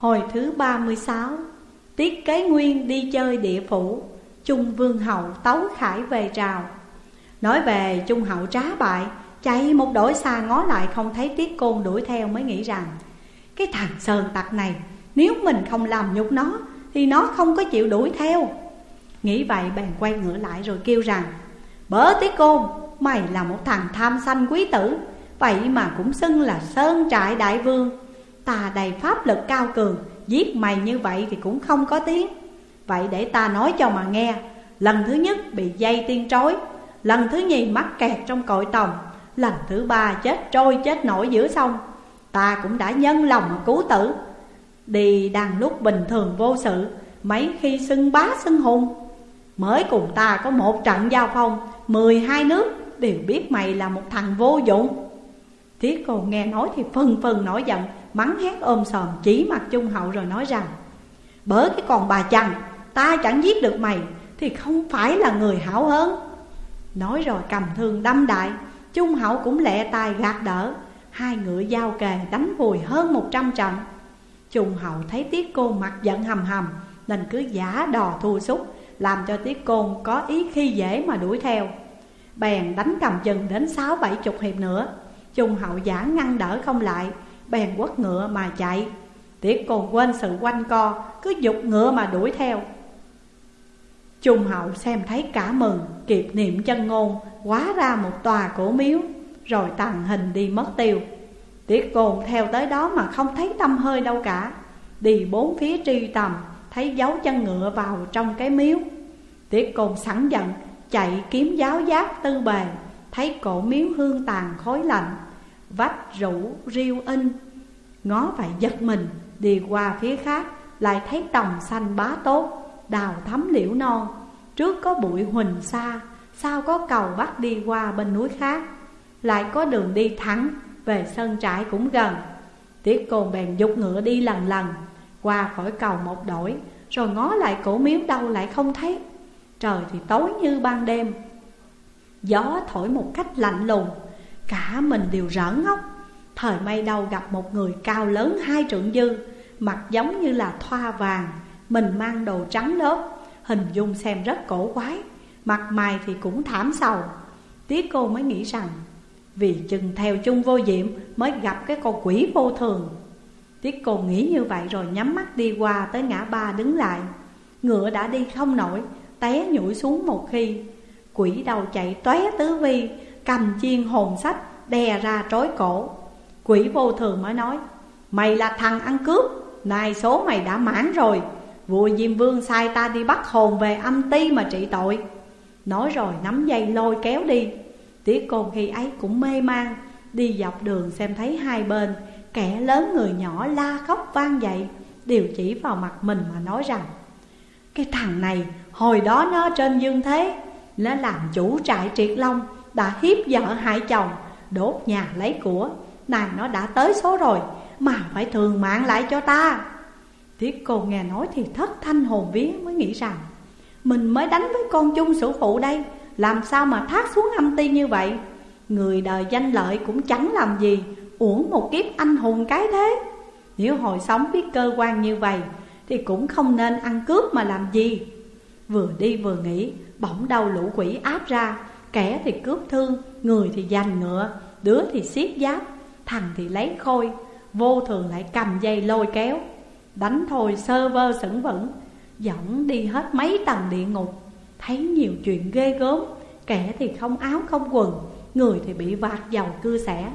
Hồi thứ 36. Tiết Kế Nguyên đi chơi địa phủ, Chung Vương Hậu tấu khải về trào. Nói về Chung Hậu trá bại, chạy một đổi xa ngó lại không thấy Tiết Côn đuổi theo, mới nghĩ rằng cái thằng sơn tặc này, nếu mình không làm nhục nó thì nó không có chịu đuổi theo. Nghĩ vậy bèn quay ngựa lại rồi kêu rằng: Bớ Tiết Côn, mày là một thằng tham sanh quý tử, vậy mà cũng xưng là sơn trại đại vương. Ta đầy pháp lực cao cường, giết mày như vậy thì cũng không có tiếng. Vậy để ta nói cho mà nghe. Lần thứ nhất bị dây tiên trói, lần thứ nhì mắc kẹt trong cội tòng, lần thứ ba chết trôi chết nổi giữa sông. Ta cũng đã nhân lòng mà cứu tử. Đi đang lúc bình thường vô sự, mấy khi xưng bá xưng hùng. Mới cùng ta có một trận giao phong, 12 nước đều biết mày là một thằng vô dụng. Tiết Côn nghe nói thì phừng phừng nổi giận, mắng hét ôm sòm chỉ mặt Chung Hậu rồi nói rằng: Bớ cái con bà chằn, ta chẳng giết được mày thì không phải là người hảo hớn. Nói rồi cầm thương đâm đại. Chung Hậu cũng lẹ tài gạt đỡ, hai ngựa giao kề đánh vùi hơn 100 trận. Chung Hậu thấy Tiết Côn mặt giận hầm hầm, nên cứ giả đò thua sút, làm cho Tiết Côn có ý khi dễ mà đuổi theo. Bèn đánh cầm chừng đến 60-70 hiệp nữa. Chung Hậu giả ngăn đỡ không lại, bèn quất ngựa mà chạy. Tiết Côn quên sự quanh co, cứ giục ngựa mà đuổi theo. Chung Hậu xem thấy cả mừng, kịp niệm chân ngôn, hóa ra một tòa cổ miếu, rồi tàng hình đi mất tiêu. Tiết Côn theo tới đó mà không thấy tăm hơi đâu cả. Đi bốn phía truy tầm, thấy dấu chân ngựa vào trong cái miếu. Tiết Côn sẵn giận, chạy kiếm giáo giáp tư bề, thấy cổ miếu hương tàn khói lạnh, vách rũ riêu in. Ngó vậy giật mình, đi qua phía khác, lại thấy đồng xanh bá tốt, đào thắm liễu non. Trước có bụi huỳnh xa, sau có cầu bắc đi qua bên núi khác, lại có đường đi thẳng về sơn trại cũng gần. Tiết Côn bèn giục ngựa đi lần lần, qua khỏi cầu một đổi, rồi ngó lại cổ miếu đâu lại không thấy. Trời thì tối như ban đêm, gió thổi một cách lạnh lùng, cả mình đều rợn ngóc. Thời may đâu gặp một người cao lớn 2 trượng dư, mặt giống như là thoa vàng, mình mang đồ trắng lớp, hình dung xem rất cổ quái, mặt mày thì cũng thảm sầu. Tiết Côn mới nghĩ rằng vì chừng theo Chung Vô Diệm mới gặp cái con quỷ vô thường. Tiết Côn nghĩ như vậy rồi nhắm mắt đi qua tới ngã ba đứng lại. Ngựa đã đi không nổi, té nhũi xuống một khi. Quỷ đầu chạy tóe tứ vi, cầm chiên hồn sách đè ra trói cổ. Quỷ vô thường mới nói: Mày là thằng ăn cướp, nay số mày đã mãn rồi. Vua Diêm Vương sai ta đi bắt hồn về Âm Ti mà trị tội. Nói rồi nắm dây lôi kéo đi. Tiết Côn khi ấy cũng mê man, đi dọc đường xem thấy hai bên kẻ lớn người nhỏ la khóc vang dậy, đều chỉ vào mặt mình mà nói rằng: Cái thằng này hồi đó nó trên dương thế, nó làm chủ trại Triệt Long, đã hiếp vợ hại chồng, đốt nhà lấy của. Này nó đã tới số rồi, mà phải thường mạng lại cho ta. Tiết Côn nghe nói thì thất thanh hồn vía, mới nghĩ rằng mình mới đánh với con Chung Sử Phụ đây, làm sao mà thác xuống Âm Ti như vậy. Người đời danh lợi cũng chẳng làm gì, uổng một kiếp anh hùng cái thế. Nếu hồi sống biết cơ quan như vậy thì cũng không nên ăn cướp mà làm gì. Vừa đi vừa nghĩ, bỗng đầu lũ quỷ áp ra, kẻ thì cướp thương, người thì giành ngựa, đứa thì xiết giáp, thằng thì lấy khôi, vô thường lại cầm dây lôi kéo. Đánh thôi sơ vơ sững vững, dẫn đi hết mấy tầng địa ngục. Thấy nhiều chuyện ghê gớm, kẻ thì không áo không quần, người thì bị vạt dầu cưa xẻ.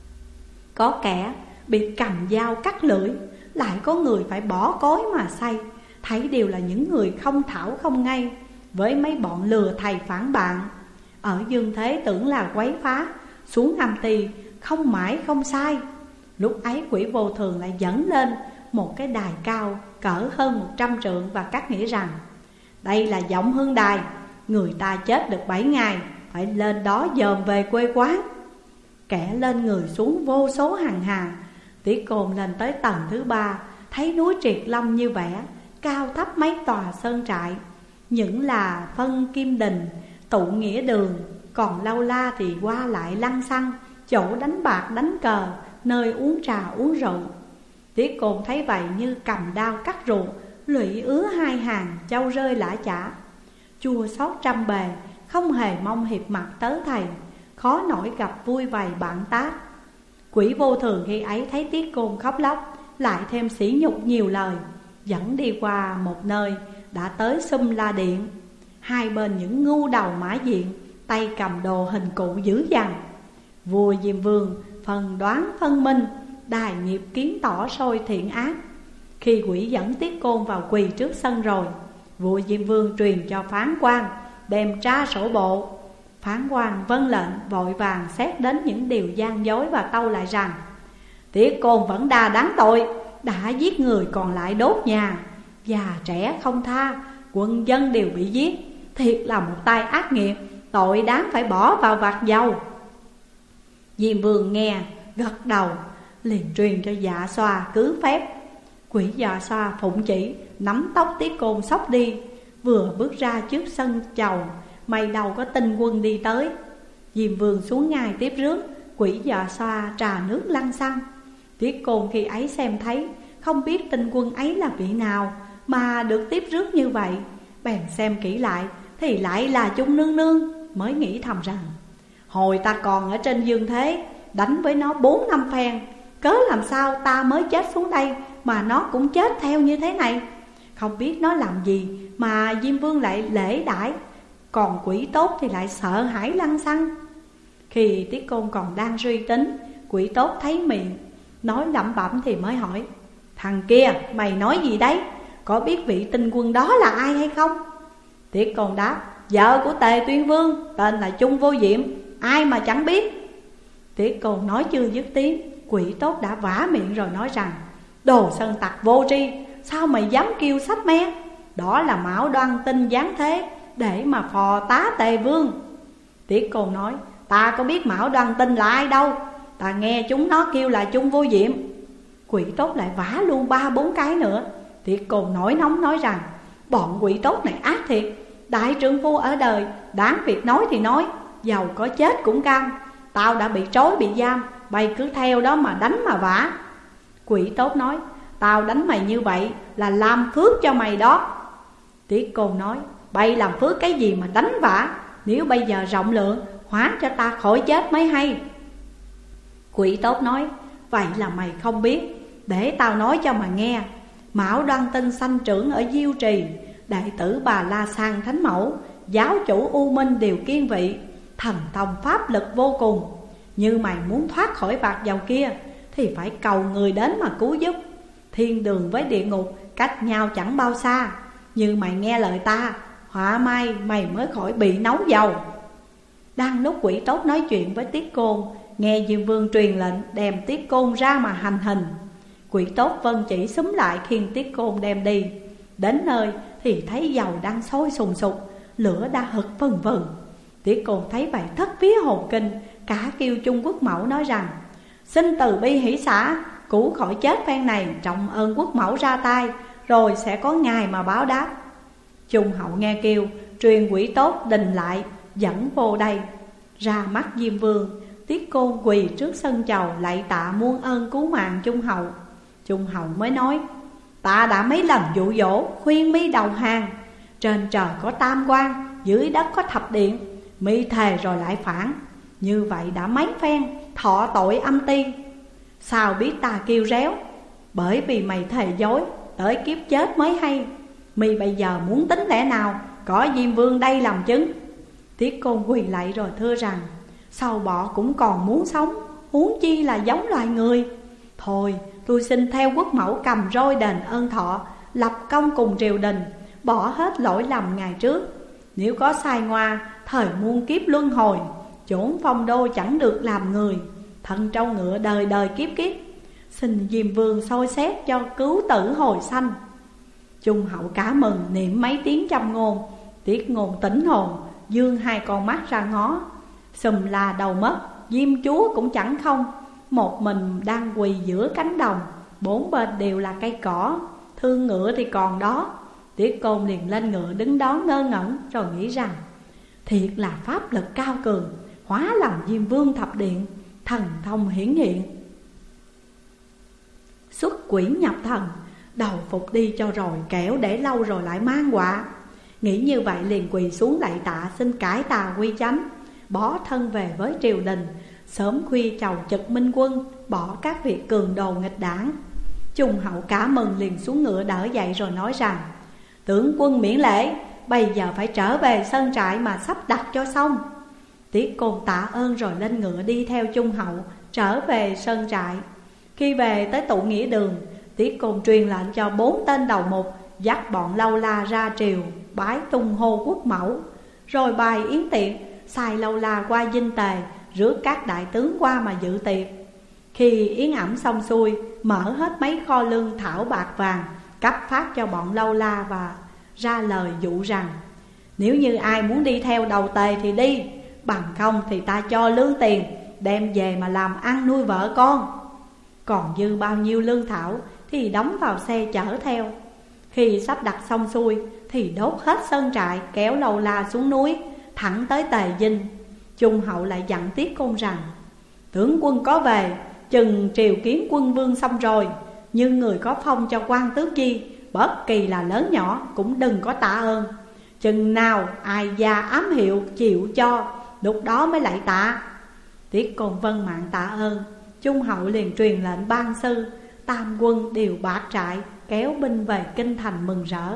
Có kẻ bị cầm dao cắt lưỡi, lại có người phải bỏ cối mà xay. Thấy đều là những người không thảo không ngay, với mấy bọn lừa thầy phản bạn. Ở dương thế tưởng là quấy phá, xuống Âm Ti không mãi không sai. Lúc ấy quỷ vô thường lại dẫn lên một cái đài cao cỡ hơn 100 trượng, và cắt nghĩa rằng: Đây là Vọng Hương Đài, người ta chết được 7 ngày, phải lên đó dòm về quê quán. Kẻ lên người xuống vô số hàng hà. Tiết Côn lên tới tầng thứ 3, thấy núi Triệt Long như vẽ, cao thấp mấy tòa sơn trại. Những là Phân Kim Đình, Tụ Nghĩa Đường, còn lâu la thì qua lại lăng xăng, chỗ đánh bạc đánh cờ, nơi uống trà uống rượu. Tiết Côn thấy vậy như cầm đao cắt ruột, lụy ứa hai hàng, châu rơi lã chả. Chua xót trăm bề, không hề mong hiệp mặt tớ thầy, khó nổi gặp vui vầy bạn tác. Quỷ vô thường khi ấy thấy Tiết Côn khóc lóc, lại thêm sỉ nhục nhiều lời, dẫn đi qua một nơi, đã tới Sum La Điện. Hai bên những ngu đầu mã diện, tay cầm đồ hình cụ dữ dằn. Vua Diêm Vương phần đoán phân minh, đài nghiệp kiến tỏ sôi thiện ác. Khi quỷ dẫn Tiết Côn vào quỳ trước sân rồi, vua Diêm Vương truyền cho phán quan đem tra sổ bộ. Phán quan vâng lệnh, vội vàng xét đến những điều gian dối và tâu lại rằng: Tiết Côn vẫn đa đáng tội, đã giết người còn lại đốt nhà, già trẻ không tha, quân dân đều bị giết, thiệt là một tai ác nghiệt, tội đáng phải bỏ vào vạc dầu. Diêm Vương nghe gật đầu, liền truyền cho Dạ Xoa cứ phép. Quỷ Dạ Xoa phụng chỉ, nắm tóc Tiết Côn xốc đi. Vừa bước ra trước sân chầu, mày đầu có tinh quân đi tới. Diêm Vương xuống ngay tiếp rước, quỷ Dạ Xoa trà nước lăn xăng. Tiết Côn khi ấy xem thấy, không biết tinh quân ấy là vị nào mà được tiếp rước như vậy. Bèn xem kỹ lại thì lại là Chung Nương Nương, mới nghĩ thầm rằng: hồi ta còn ở trên dương thế, đánh với nó 4-5 phen, cớ làm sao ta mới chết xuống đây mà nó cũng chết theo như thế này. Không biết nó làm gì mà Diêm Vương lại lễ đãi, còn quỷ tốt thì lại sợ hãi lăng xăng. Khi Tiết Côn còn đang suy tính, quỷ tốt thấy miệng nói lẩm bẩm thì mới hỏi: thằng kia mày nói gì đấy, có biết vị tinh quân đó là ai hay không? Tiết Côn đáp: vợ của Tề Tuyên Vương, tên là Chung Vô Diệm, ai mà chẳng biết. Tiết Côn nói chưa dứt tiếng, quỷ tốt đã vả miệng rồi nói rằng: đồ sơn tặc vô tri, sao mày dám kêu sách me? Đó là Mão Đoan Tinh giáng thế để mà phò tá Tề Vương. Tiết Côn nói: ta có biết Mão Đoan Tinh là ai đâu, ta nghe chúng nó kêu là Chung Vô Diệm. Quỷ tốt lại vả luôn 3-4 cái nữa. Tiết Côn nổi nóng nói rằng: bọn quỷ tốt này ác thiệt, đại trượng phu ở đời, đáng việc nói thì nói, dầu có chết cũng cam. Tao đã bị trói bị giam, bay cứ theo đó mà đánh mà vả. Quỷ tốt nói: tao đánh mày như vậy là làm phước cho mày đó. Tiết Côn nói: bay làm phước cái gì mà đánh vả, nếu bây giờ rộng lượng, hóa cho ta khỏi chết mới hay. Quỷ tốt nói: vậy là mày không biết, để tao nói cho mà nghe. Mão Đoan Tinh sanh trưởng ở Diêu Trì, đệ tử Bà La Sang Thánh Mẫu, giáo chủ U Minh đều kiên vị, thần thông pháp lực vô cùng. Như mày muốn thoát khỏi vạc dầu kia thì phải cầu người đến mà cứu giúp. Thiên đường với địa ngục cách nhau chẳng bao xa, như mày nghe lời ta, họa may mày mới khỏi bị nấu dầu. Đang lúc quỷ tốt nói chuyện với Tiết Côn, nghe Diêm Vương truyền lệnh đem Tiết Côn ra mà hành hình. Quỷ tốt vân chỉ xúm lại khiêng Tiết Côn đem đi. Đến nơi thì thấy dầu đang sôi sùng sục, lửa đã hực vừng vừng. Tiết Côn thấy vậy thất vía hồn kinh, cả kêu Chung Quốc Mẫu nói rằng: xin từ bi hỷ xả, cứu khỏi chết phen này, trọng ơn Quốc Mẫu ra tay, rồi sẽ có ngày mà báo đáp. Trung hậu nghe kêu, truyền quỷ tốt đình lại, dẫn vô đây. Ra mắt Diêm Vương, Tiết Côn quỳ trước sân chầu lạy tạ muôn ơn cứu mạng Trung hậu. Trung hậu mới nói: ta đã mấy lần dụ dỗ khuyên mi đầu hàng, trên trời có tam quan, dưới đất có thập điện, mi thề rồi lại phản, như vậy đã mấy phen, thọ tội âm ti. Sao biết ta kêu réo? Bởi vì mày thề dối, tới kiếp chết mới hay. Mi bây giờ muốn tính lẽ nào, có Diêm Vương đây làm chứng. Tiết Côn quỳ lạy rồi thưa rằng: sâu bọ cũng còn muốn sống, huống chi là giống loài người. Thôi tôi xin theo Quốc Mẫu cầm roi đền ơn thọ, lập công cùng triều đình, bỏ hết lỗi lầm ngày trước. Nếu có sai ngoa, thời muôn kiếp luân hồi, chốn phong đô chẳng được làm người, thân trâu ngựa đời đời kiếp kiếp. Xin Diêm Vương soi xét cho cứu tử hồi sanh. Trung hậu cả mừng, niệm mấy tiếng châm ngôn. Tiết Ngôn tỉnh hồn, dương hai con mắt ra ngó. Sùm la đầu mất, Diêm chúa cũng chẳng không, một mình đang quỳ giữa cánh đồng, bốn bên đều là cây cỏ, thương ngựa thì còn đó. Tiết Côn liền lên ngựa đứng đó ngơ ngẩn, rồi nghĩ rằng: thiệt là pháp lực cao cường, hóa làm Diêm Vương thập điện, thần thông hiển hiện. xuất quỷ nhập thần, đầu phục đi cho rồi, kẻo để lâu rồi lại mang họa. Nghĩ như vậy liền quỳ xuống lạy tạ xin cải tà quy chánh, bỏ thân về với triều đình, sớm khuya chầu trực minh quân, bỏ các việc cường đồ nghịch đảng. Trung hậu cả mừng liền xuống ngựa đỡ dậy rồi nói rằng: tướng quân miễn lễ, bây giờ phải trở về sơn trại mà sắp đặt cho xong. Tiết Côn tạ ơn rồi lên ngựa đi theo Trung hậu trở về sơn trại. Khi về tới tụ nghĩa đường, Tiết Côn truyền lệnh cho 4 tên đầu mục dắt bọn Lâu La ra triều bái tung hô quốc mẫu, rồi bài yến tiệc, sai Lâu La qua Dinh Tề rước các đại tướng qua mà dự tiệc. Khi yến ẩm xong xuôi, mở hết mấy kho lương thảo bạc vàng cấp phát cho bọn Lâu La, và ra lời dụ rằng: nếu như ai muốn đi theo đầu Tề thì đi, bằng không thì ta cho lương tiền đem về mà làm ăn nuôi vợ con. Còn dư bao nhiêu lương thảo thì đóng vào xe chở theo. Khi sắp đặt xong xuôi thì đốt hết sơn trại, kéo Lâu La xuống núi thẳng tới Tề Dinh. Trung hậu lại dặn Tiết Côn rằng: tướng quân có về, chừng triều kiến quân vương xong rồi, nhưng người có phong cho quan tước chi, bất kỳ là lớn nhỏ cũng đừng có tạ ơn. Chừng nào ai gia ám hiệu chịu cho, lúc đó mới lại tạ. Tiết Côn vân mạng tạ ơn. Trung hậu liền truyền lệnh ban sư, tam quân điều bạt trại, kéo binh về kinh thành mừng rỡ.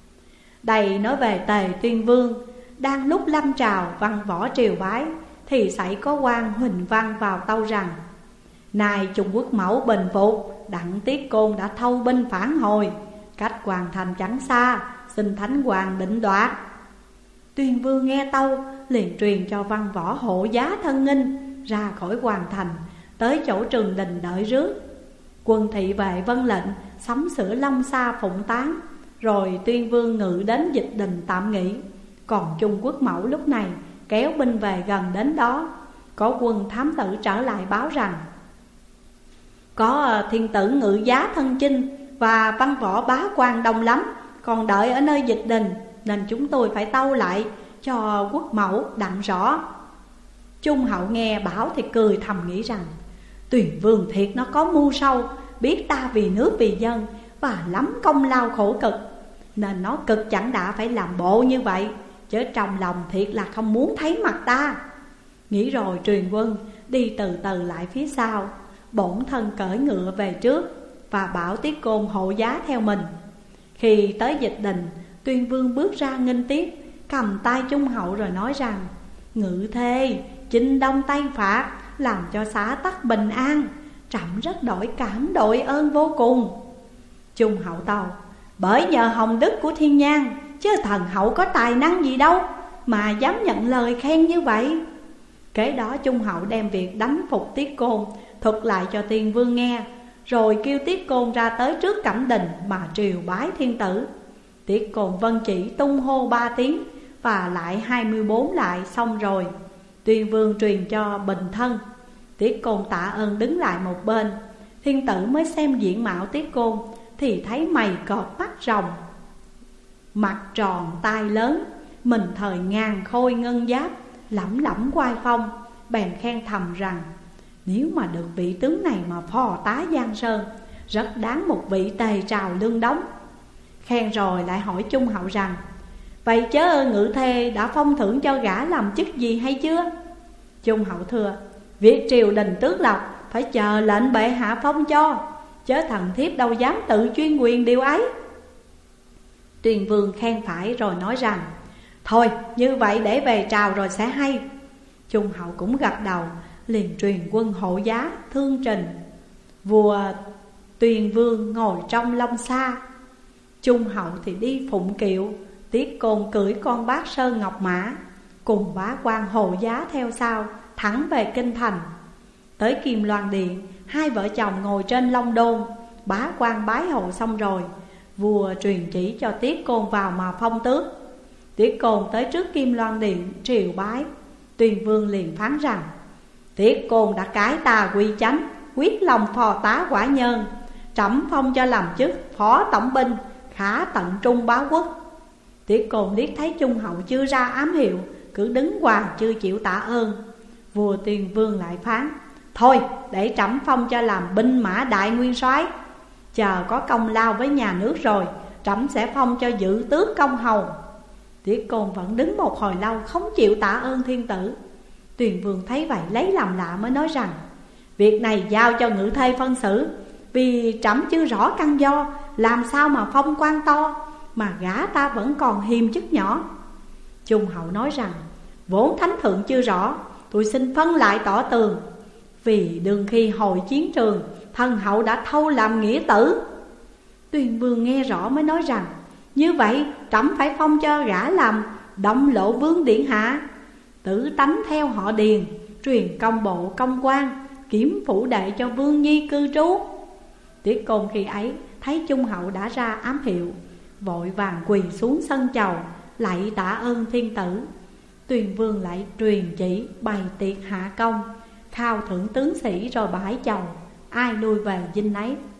Đây nói về Tề Tuyên Vương. Đang lúc lâm trào văn võ triều bái, thì xảy có quan Huỳnh Văn vào tâu rằng: nay Trung Quốc mẫu bình phục, đặng Tiết Côn đã thâu binh phản hồi, cách hoàn thành chẳng xa, xin thánh hoàng định đoạt. Tuyên Vương nghe tâu liền truyền cho văn võ hộ giá thân nghinh ra khỏi hoàn thành, tới chỗ trường đình đợi rước. Quân thị vệ vân lệnh sắm sửa long xa phụng tán, rồi Tuyên Vương ngự đến Dịch Đình tạm nghỉ. Còn Trung Quốc mẫu lúc này kéo binh về gần đến đó. Có quân thám tử trở lại báo rằng: có thiên tử ngự giá thân chinh và văn võ bá quan đông lắm, còn đợi ở nơi Dịch Đình, nên chúng tôi phải tâu lại cho quốc mẫu đặng rõ. Trung hậu nghe bảo thì cười thầm nghĩ rằng: Tuyền Vương thiệt nó có mưu sâu, biết ta vì nước vì dân và lắm công lao khổ cực, nên nó cực chẳng đã phải làm bộ như vậy, chứ trong lòng thiệt là không muốn thấy mặt ta. Nghĩ rồi truyền quân đi từ từ lại phía sau, bổn thân cởi ngựa về trước và bảo Tiết Côn hộ giá theo mình. Khi tới Dịch Đình, Tuyên Vương bước ra nghênh tiếp, cầm tay Trung hậu rồi nói rằng: ngự thê chinh đông tây phạt, làm cho xã tắc bình an, trẫm rất đổi cảm đội ơn vô cùng. Trung hậu tâu: bởi nhờ hồng đức của thiên nhang, chứ thần hậu có tài năng gì đâu mà dám nhận lời khen như vậy. Kế đó Trung hậu đem việc đánh phục Tiết Côn thuật lại cho Tuyên Vương nghe, rồi kêu Tiết Côn ra tới trước cẩm đình mà triều bái thiên tử. Tiết Côn vân chỉ tung hô 3 tiếng và lại 24 lại xong rồi. Tuyên Vương truyền cho bình thân. Tiết Côn tạ ơn đứng lại một bên. Thiên tử mới xem diện mạo Tiết Côn thì thấy mày cọp mắt rồng, mặt tròn tai lớn, mình thời ngàn khôi ngân giáp, lẫm lẫm oai phong, bèn khen thầm rằng: nếu mà được vị tướng này mà phò tá Giang Sơn, rất đáng một vị tề trào lương đóng. Khen rồi lại hỏi Trung hậu rằng: vậy chớ ngự thê đã phong thưởng cho gã làm chức gì hay chưa? Trung hậu thưa: việc triều đình tước lộc phải chờ lệnh bệ hạ phong cho, chớ thần thiếp đâu dám tự chuyên quyền điều ấy. Tuyên Vương khen phải rồi nói rằng: thôi như vậy để về trào rồi sẽ hay. Trung hậu cũng gật đầu, liền truyền quân hộ giá thương trình. Vua Tuyên Vương ngồi trong long xa, Trung hậu thì đi phụng kiệu, Tiết Côn cưỡi con bát sơn ngọc mã, cùng bá quan hộ giá theo sau, thẳng về kinh thành. Tới Kim Loan Điện, hai vợ chồng ngồi trên long đôn, bá quan bái hậu xong rồi, vua truyền chỉ cho Tiết Côn vào mà phong tước. Tiết Côn tới trước Kim Loan Điện triều bái. Tuyên Vương liền phán rằng: Tiết Côn đã cải tà quy chánh, quyết lòng phò tá quả nhân, trẫm phong cho làm chức phó tổng binh, khả tận trung bá quốc. Tiết Côn liếc thấy Trung hậu chưa ra ám hiệu, cứ đứng hoàng chưa chịu tạ ơn. Vua Tuyên Vương lại phán: thôi để trẫm phong cho làm binh mã đại nguyên soái. chờ có công lao với nhà nước rồi, trẫm sẽ phong cho dự tước công hầu. Tiết Côn vẫn đứng một hồi lâu không chịu tạ ơn thiên tử. Tuyền Vương thấy vậy lấy làm lạ mới nói rằng: việc này giao cho ngự thê phân xử, vì trẫm chưa rõ căn do, làm sao mà phong quan to, mà gã ta vẫn còn hiềm chức nhỏ. Trung hậu nói rằng: vốn thánh thượng chưa rõ, tôi xin phân lại tỏ tường. Vì đương khi hồi chiến trường, thần hậu đã thâu làm nghĩa tử. Tuyền Vương nghe rõ mới nói rằng: như vậy trẫm phải phong cho gã làm Động Lộ Vương điện hạ, tử tánh theo họ Điền, truyền công bộ công quan, kiểm phủ đệ cho vương nhi cư trú. Tiết Côn khi ấy thấy Trung hậu đã ra ám hiệu, vội vàng quỳ xuống sân chầu lạy tạ ơn thiên tử. Tuyền Vương lại truyền chỉ bày tiệc hạ công, khao thưởng tướng sĩ rồi bãi chầu, ai lui về dinh nấy.